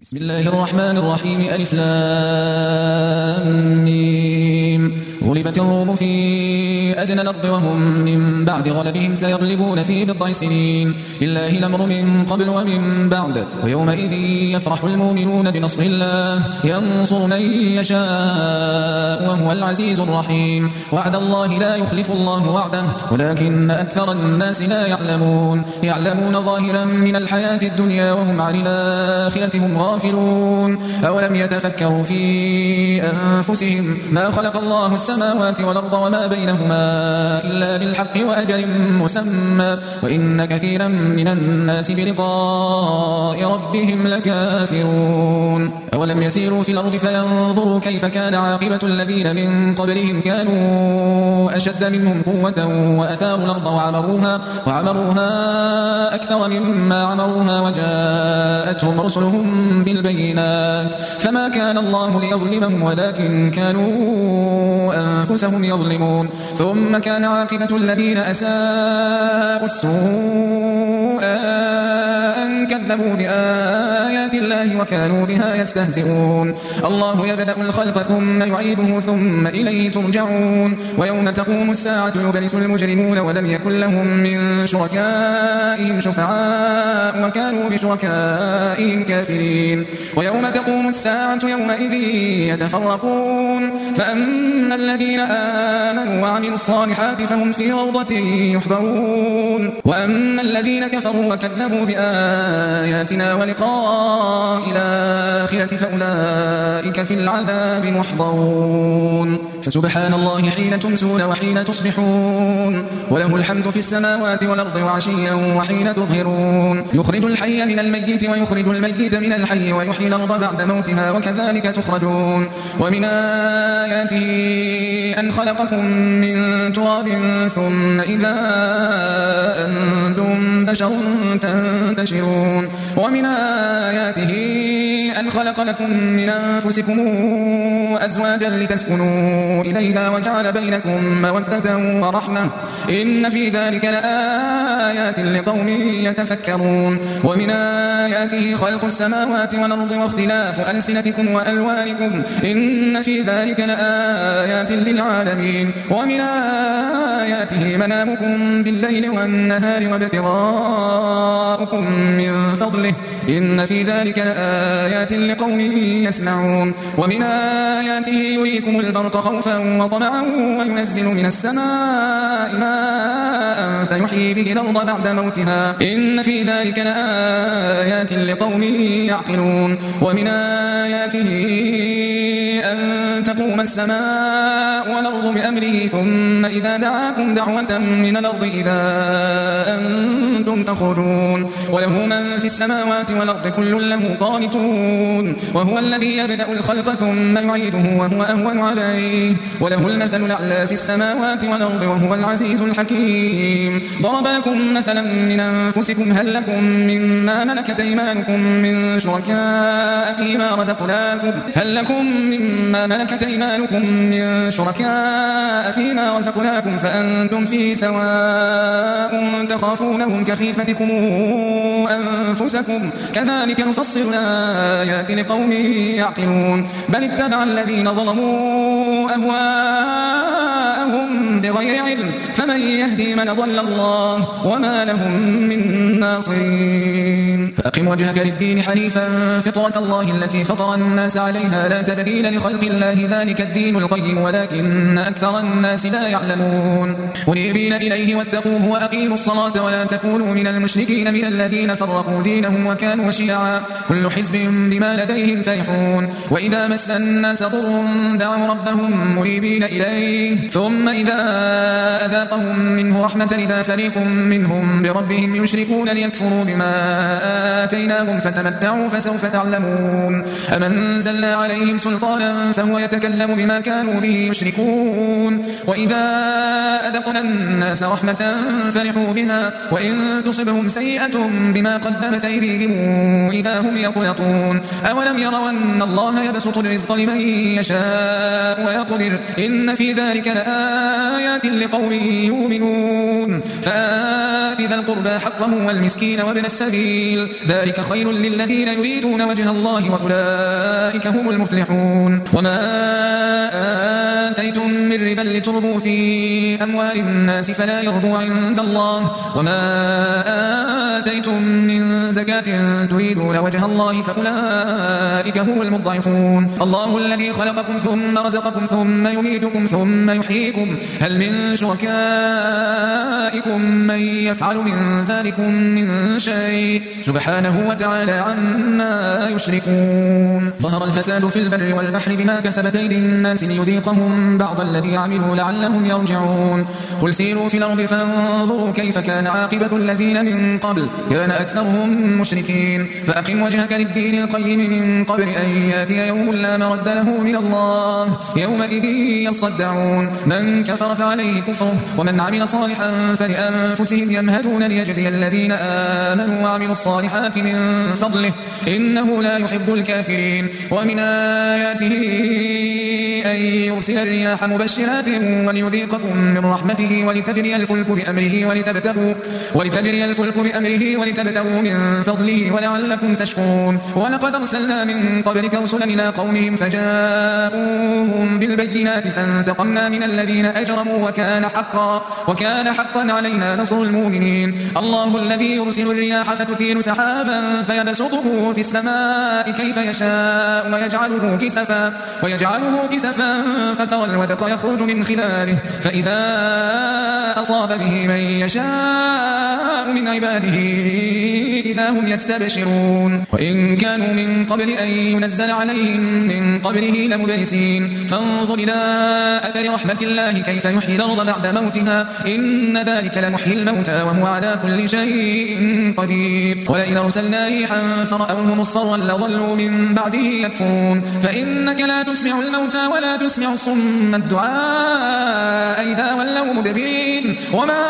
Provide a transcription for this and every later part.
بسم الله الرحمن الرحيم. ألف لام ميم. غلبت الروم في أدنى الأرض وهم من بعد غلبهم سيغلبون في بضع سنين. لله الأمر من قبل ومن بعد، ويومئذ يفرح المؤمنون بنصر الله ينصر من يشاء وهو العزيز الرحيم. وعد الله لا يخلف الله وعده ولكن أكثر الناس لا يعلمون. يعلمون ظاهرا من الحياة الدنيا وهم عن الآخرة هم غافلون. أولم يتفكروا في أنفسهم ما خلق الله السماوات والأرض وما بينهما إلا بالحق وأجل مسمى وإن كثيرا من الناس بلقاء ربهم لكافرون. أولم يسيروا في الأرض فينظروا كيف كان عاقبة الذين من قبلهم كانوا أشد منهم قوة وأثاروا الأرض وعمروها أكثر مما عمروها وجاءتهم رسلهم بالبينات فما كان الله ليظلمهم ولكن كانوا أنفسهم يظلمون. ثم كان عاقبة الذين أساءوا السوء أن كذبوا بآيات الله وكانوا بها يستهزئون. الله يبدأ الخلق ثم يعيده ثم إليه ترجعون. ويوم تقوم الساعة يبلس المجرمون ولم يكن لهم من شركائهم شفعاء وكانوا بشركائهم كافرين. ويوم تقوم الساعة يومئذ يتفرقون فأما الذين آمنوا وعملوا الصالحات فهم في روضة يحبرون وأما الذين كفروا وكذبوا بآياتنا ولقاء الآخرة فأولئك في العذاب محضرون. فسبحان الله حين تمسون وحين تصبحون وله الحمد في السماوات والأرض وعشيا وحين تظهرون. يخرج الحي من الميت ويخرج الميت من الحي ويحيي الأرض بعد موتها وكذلك تخرجون. ومن آياته أن خلقكم من تراب ثم إذا أنتم بشر تنتشرون. ومن آياته أن خلق لكم من أنفسكم أزواجا لتسكنوا إليها وجعل بينكم مودة ورحمة إن في ذلك لآيات لقوم يتفكرون. ومن آياته خلق السماوات والأرض واختلاف ألسنتكم وألوانكم إن في ذلك لآيات للعالمين. ومن آياته منامكم بالليل والنهار وابتغاؤكم من فضله إن في ذلك لآيات لقوم يسمعون. ومن آياته يريكم البرق خوفا وطمعا وينزل من السماء ماء فيحيي به الأرض بعد موتها إن في ذلك لآيات لقوم يعقلون. ومن آياته أن تقوم السماء والأرض بأمره ثم إذا دعاكم دعوة من الأرض إذا أنتم تخرجون. وله من في السماوات والأرض كل له قانتون. وهو الذي يبدأ الخلق ثم يعيده وهو أهون عليه وله المثل الأعلى في السماوات والأرض وهو العزيز الحكيم. ضرب لكم مثلا من أنفسكم هل لكم مما ملكت أيمانكم من شركاء فيما رزقناكم فأنتم فيه سواء تخافونهم كخيفتكم أنفسكم كذلك نفصل الآيات لقوم يعقلون. بل اتبع الذين ظلموا أهواءهم بغير علم فمن يهدي من ضل الله وما لهم من ناصرين. فأقم وجهك للدين حنيفا فطرة الله التي فطر الناس عليها لا تبديل لخلق الله ذلك الدين القيم ولكن أكثر الناس لا يعلمون. منيبين إليه واتقوه وأقيموا الصلاة ولا تكونوا من المشركين من الذين فرقوا دينهم وكانوا شيعا كل حزب بما لديهم فرحون. وإذا مس الناس ضر دعوا ربهم منيبين إليه ثم إذا أذاقهم منه رحمة إذا فريق منهم بربهم يشركون ليكفروا بما آتيناهم فتمتعوا فسوف تعلمون. أم أنزلنا عليهم سلطانا فهو يتكلم بما كانوا به يشركون. وإذا أذقنا الناس رحمة فرحوا بها وإن تصبهم سيئة بما قدمت أيديهم إذا هم يقنطون. أولم يروا أن الله يبسط الرزق لمن يشاء ويقدر إن في ذلك لآية لآيات لقوم يؤمنون فآت ذا القربى حقه والمسكين وابن السبيل ذلك خير للذين يريدون وجه الله وأولئك هم المفلحون وما آتيتم من ربا لتربوا في أموال الناس فلا يربو عند الله وما آتيتم من زكاة تريدون وجه الله فأولئك هم المضعفون الله الذي خلقكم ثم رزقكم ثم يميتكم ثم يحييكم هل من شركائكم من يفعل من ذلكم من شيء سبحانه وتعالى عما يشركون ظهر الفساد في البر والبحر بما كسبت أيدي الناس ليذيقهم بعض الذي عملوا لعلهم يرجعون قل سيروا في الأرض فانظروا كيف كان عاقبة الذين من قبل كان أكثرهم مشركين فأقم وجهك للدين القيم من قبل أن يأتي يوم لا مرد له من الله يومئذ يصدعون من كفر فعليه كفره ومن عمل صالحا فلأنفسهم يمهدون ليجزي الذين آمنوا وعملوا الصالحات من فضله إنه لا يحب الكافرين ومن آياته أن يرسل الرياح مبشرات وليذيقكم من رحمته ولتجري الفلك بأمره ولتبتغوا من فضله ولعلكم تشكرون ولقد أرسلنا من قبلك رسلا إلى قومهم فجاءوهم بالبينات فانتقمنا من الذين أجرموا وكان حقا علينا نصر المؤمنين الله الذي يرسل الرياح فتثير سحابا فيبسطه في السماء كيف يشاء ويجعله كسفا فترى الودق يخرج من خلاله فإذا أصاب به من يشاء من عباده إذا هم يستبشرون وإن كانوا من قبل أن ينزل عليهم من قبله لمبلسين فانظر إلى أثر رحمة الله كيف يحيي الأرض بعد موتها إن ذلك لمحيي الموتى وهو على كل شيء قدير ولئن أرسلنا ريحا فرأوه مصفرا لظلوا من بعده يكفرون فإنك لا تسمع الموتى ولا تسمع الصم الدعاء إذا ولوا مدبرين وما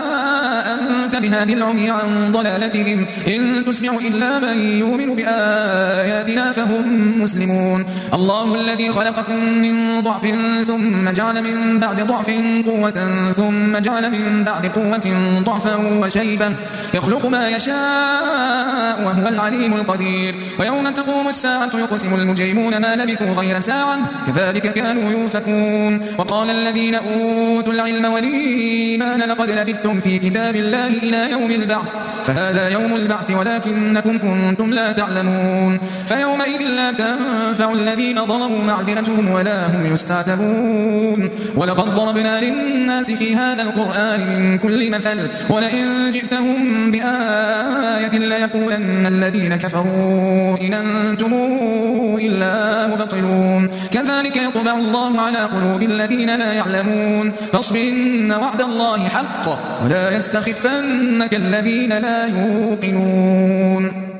أنت بهادي العمي عن ضلالتهم إن تسمع إلا من يؤمن بآياتنا فهم مسلمون الله الذي خلقكم من ضعف ثم جعل من بعد ضعف قوة ثم جعل من بعد قوة ضعفا وشيبة يخلق ما يشاء وهو العليم القدير ويوم تقوم الساعة يقسم المجرمون ما لبثوا غير ساعة كذلك كانوا يؤفكون وقال الذين أوتوا العلم والإيمان لقد لبثتم في كتاب الله إلى يوم البعث فهذا يوم البعث ولكنكم كنتم لا تعلمون فيومئذ لا تنفع الذين ظلموا معذرتهم ولا هم يستعتبون ولقد ضربنا للناس في هذا القرآن من كل مثل ولئن جئتهم بآية ليقولن الذين كفروا إن أنتم إلا مبطلون كذلك يطبع الله على قلوب الذين لا يعلمون فاصبر إن وعد الله حق ولا يستخفنك الذين لا يوقنون